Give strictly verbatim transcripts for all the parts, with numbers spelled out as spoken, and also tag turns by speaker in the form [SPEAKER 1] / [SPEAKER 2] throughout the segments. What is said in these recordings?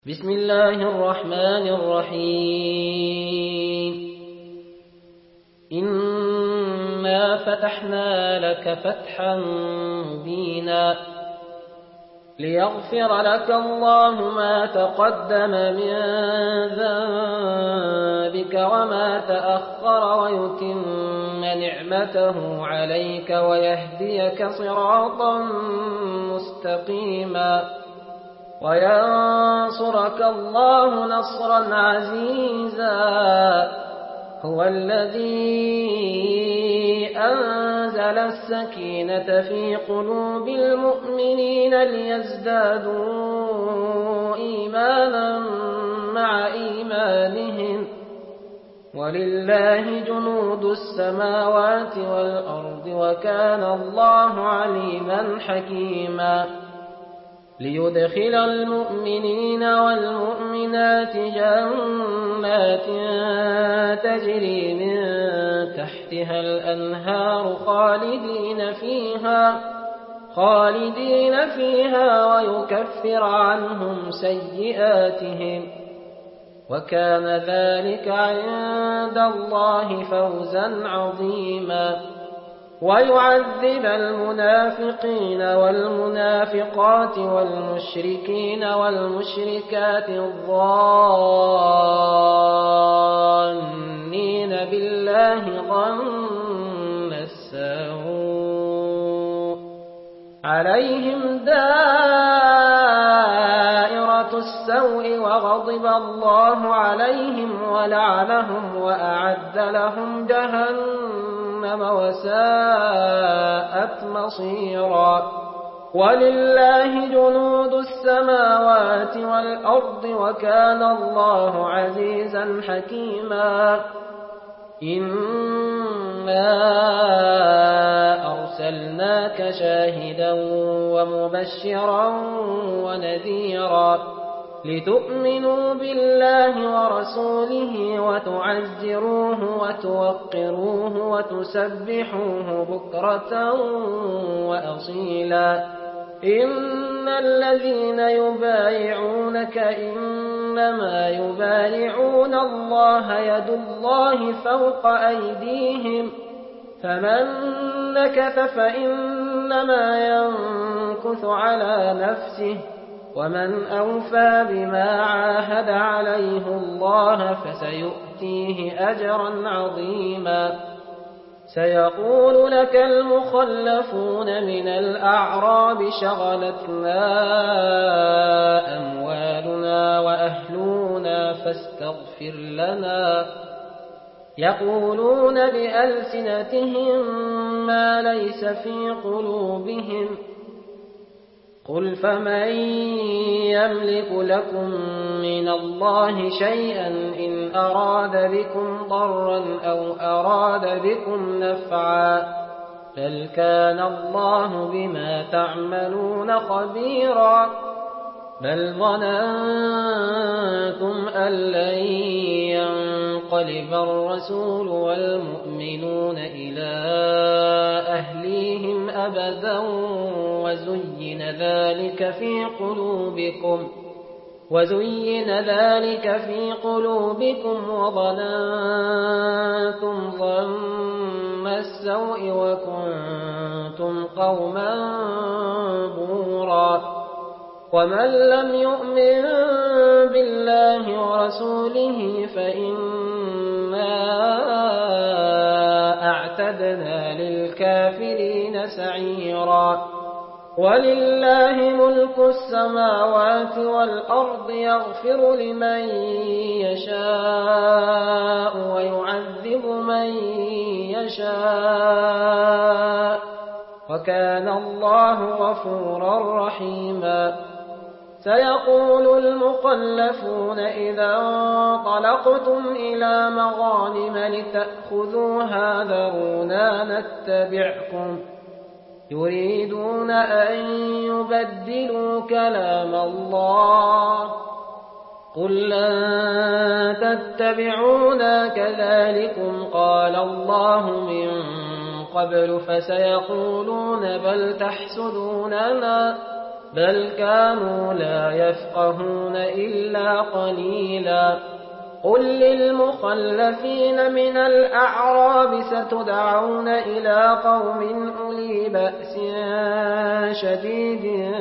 [SPEAKER 1] بسم الله الرحمن الرحيم إنا فتحنا لك فتحا مبينا ليغفر لك الله ما تقدم من ذنبك وما تأخر ويتم نعمته عليك ويهديك صراطا مستقيما وينصرك الله نصرا عزيزا هو الذي أنزل السكينة في قلوب المؤمنين ليزدادوا إيمانا مع إيمانهم ولله جنود السماوات والأرض وكان الله عليما حكيما ليدخل المؤمنين والمؤمنات جنات تجري من تحتها الأنهار خالدين فيها خالدين فيها ويكفر عنهم سيئاتهم وكان ذلك عند الله فوزا عظيما ويعذب المنافقين والمنافقات والمشركين والمشركات الظانين بالله ظن السوء عليهم دائرة السوء وغضب الله عليهم ولعنهم وأعد لهم جهنم وساءت مصيرا ولله جنود السماوات والأرض وكان الله عزيزا حكيما إنا أرسلناك شاهدا ومبشرا ونذيرا لتؤمنوا بالله ورسوله وتعزروه وتوقروه وتسبحوه بكرة وأصيلا إن الذين يبايعونك إنما يبايعون الله يد الله فوق أيديهم فمن نكث فإنما ينكث على نفسه ومن أوفى بما عاهد عليه الله فسيؤتيه أجرا عظيما سيقول لك المخلفون من الأعراب شغلتنا أموالنا وأهلنا فاستغفر لنا يقولون بألسنتهم ما ليس في قلوبهم قل فمن يملك لكم من الله شيئا إن أراد بكم ضرا أو أراد بكم نفعا بل كان الله بما تعملون خبيرا بل ظننتم أن لن ينقلب الرسول والمؤمنون إلى أهليهم أبدا وزين ذلك في قلوبكم وزين ذلك في قلوبكم وظننتم ظن السوء وكنتم قوما بورا ومن لم يؤمن بالله ورسوله فإنا أعتدنا للكافرين سعيرا ولله ملك السماوات والأرض يغفر لمن يشاء ويعذب من يشاء وكان الله غفورا رحيما سيقول المخلفون إذا انطلقتم إلى مغانم لتأخذوها ذرونا نتبعكم يريدون أن يبدلوا كلام الله قل لن تتبعونا كذلكم قال الله من قبل فسيقولون بل تحسدوننا بل كانوا لا يفقهون إلا قليلا. قل للمخلفين من الأعراب ستدعون إلى قوم أولي بأس شديد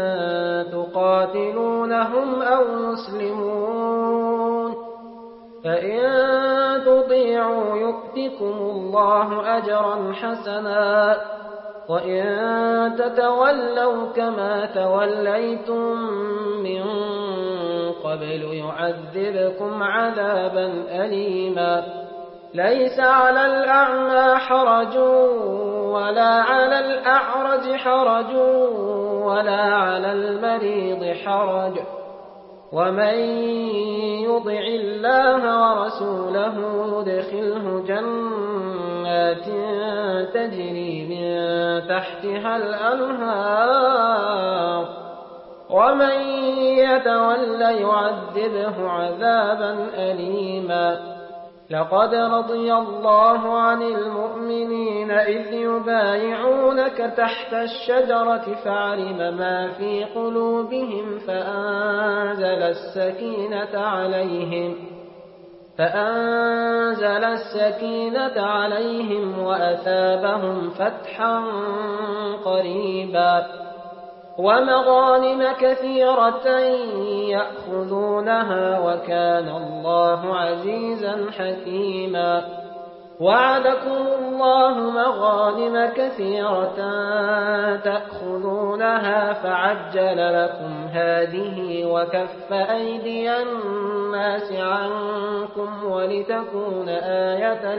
[SPEAKER 1] تقاتلونهم أو يسلمون، فإن تطيعوا يؤتكم الله أجرا حسنا، وإن تتولوا كما توليتم من قبل يعذبكم عذابا أليما. ليس على الأعمى حرج ولا على الأعرج حرج ولا على المريض حرج، ومن يطع الله ورسوله يدخله جنات تجري من تحتها الأنهار، ومن يتولى يعذبه عذابا أليما. لقد رضي الله عن المؤمنين إذ يبايعونك تحت الشجرة فعلم ما في قلوبهم فأنزل السكينة عليهم فأنزل السكينة عليهم وأثابهم فتحا قريبا، ومغانم كثيرة يأخذونها وكان الله عزيزا حكيما. وعدكم الله مغانم كثيرة تأخذونها فعجل لكم هذه وكف أيدي الناس عنكم ولتكون آية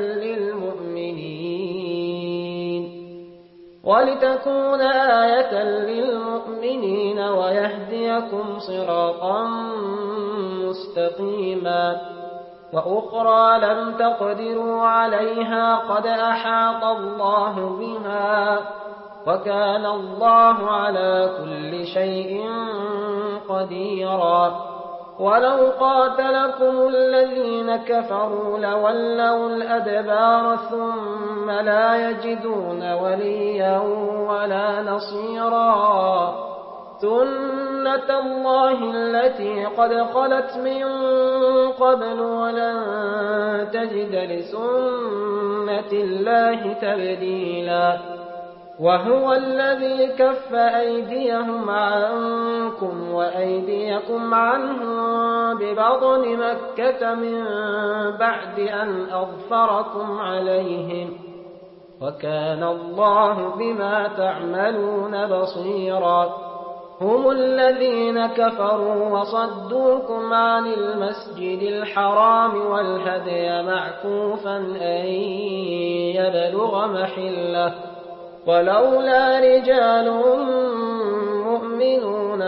[SPEAKER 1] للمؤمنين ولتكون آية للمؤمنين ويهديكم صراطا مستقيما. وأخرى لم تقدروا عليها قد أحاط الله بها، وكان الله على كل شيء قديرا. ولو قاتلكم الذين كفروا لولوا الأدبار ثم لا يجدون وليا ولا نصيرا. سنة الله التي قد خلت من قبل ولن تجد لسنة الله تبديلا. وهو الذي كف أيديهم عنكم وأيديكم عنهم ببطن مكة من بعد أن أظفركم عليهم، وكان الله بما تعملون بصيرا. هم الذين كفروا وصدوكم عن المسجد الحرام والهدي معكوفا أن يبلغ محله، ولولا رجال مؤمنون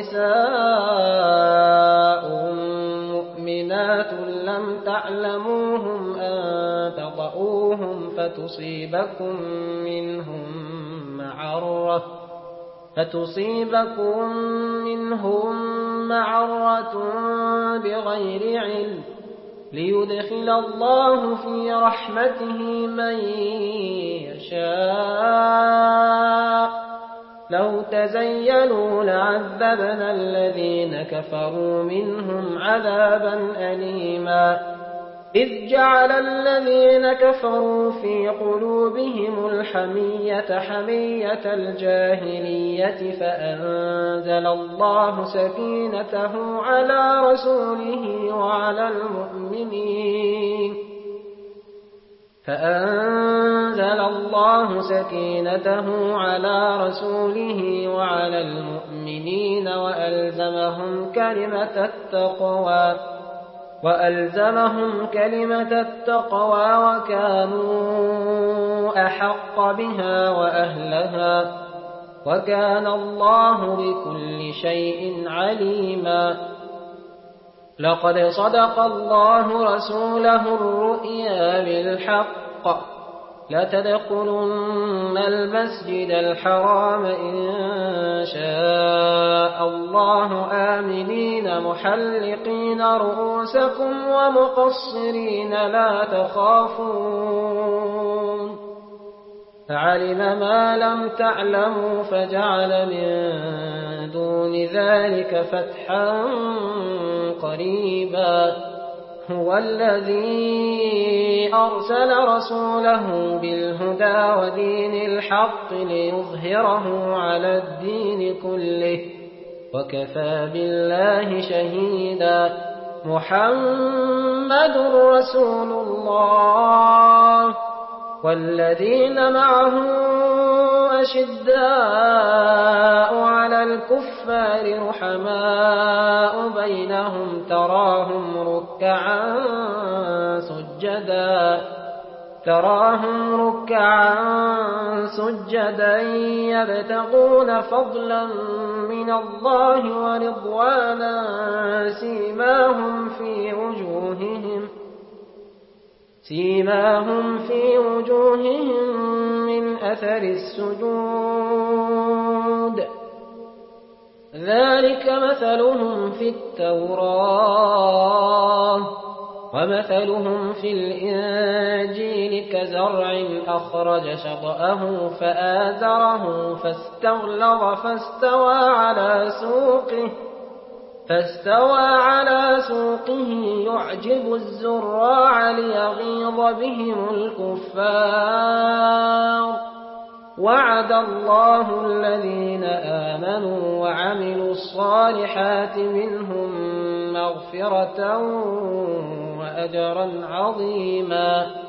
[SPEAKER 1] ونساء مؤمنات لم تعلموهم أن تطؤوهم فتصيبكم منهم معرة فتصيبكم منهم معرة بغير علم، ليدخل الله في رحمته من يشاء. لو تزيلوا لعذبنا الذين كفروا منهم عذابا أليما. إذ جعل الذين كفروا في قلوبهم الحمية حمية الجاهلية فأنزل الله سكينته على رسوله وعلى المؤمنين فأنزل الله سكينته على رسوله وعلى المؤمنين وألزمهم كلمة التقوى وألزمهم كلمة التقوى وكانوا أحق بها وأهلها، وكان الله بكل شيء عليما. لقد صدق الله رسوله الرؤيا بالحق لتدخلن المسجد الحرام إن شاء الله آمنين محلقين رؤوسكم ومقصرين لا تخافون فعلم ما لم تعلموا فجعل من دون ذلك فتحا قريبا هو الذي أرسل رسوله بالهدى ودين الحق ليظهره على الدين كله وكفى بالله شهيدا محمد رسول الله والذين معه أشداء على الكفار رحماء بينهم تراهم ركعا سجدا تراهم ركعا سجدا يبتغون فضلا من الله ورضوانا سيماهم في وجوههم سيماهم في وجوههم من أثر السجود ذلك مثلهم في التوراة ومثلهم في الإنجيل كزرع أخرج شطأه فآزره فاستغلظ فاستوى على سوقه فاستوى على سوقه يعجب الزراع ليغيظ بهم الكفار وعد الله الذين آمنوا وعملوا الصالحات منهم مغفرة وأجرا عظيما